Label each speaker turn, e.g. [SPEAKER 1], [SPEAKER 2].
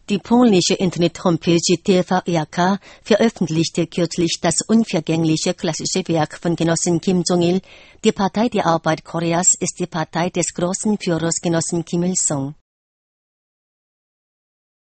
[SPEAKER 1] Die polnische Internet-Homepage TVRK veröffentlichte kürzlich das unvergängliche klassische Werk von Genossen Kim Jong-il. Die Partei der Arbeit Koreas ist die Partei des großen Führers Genossen Kim Il-sung.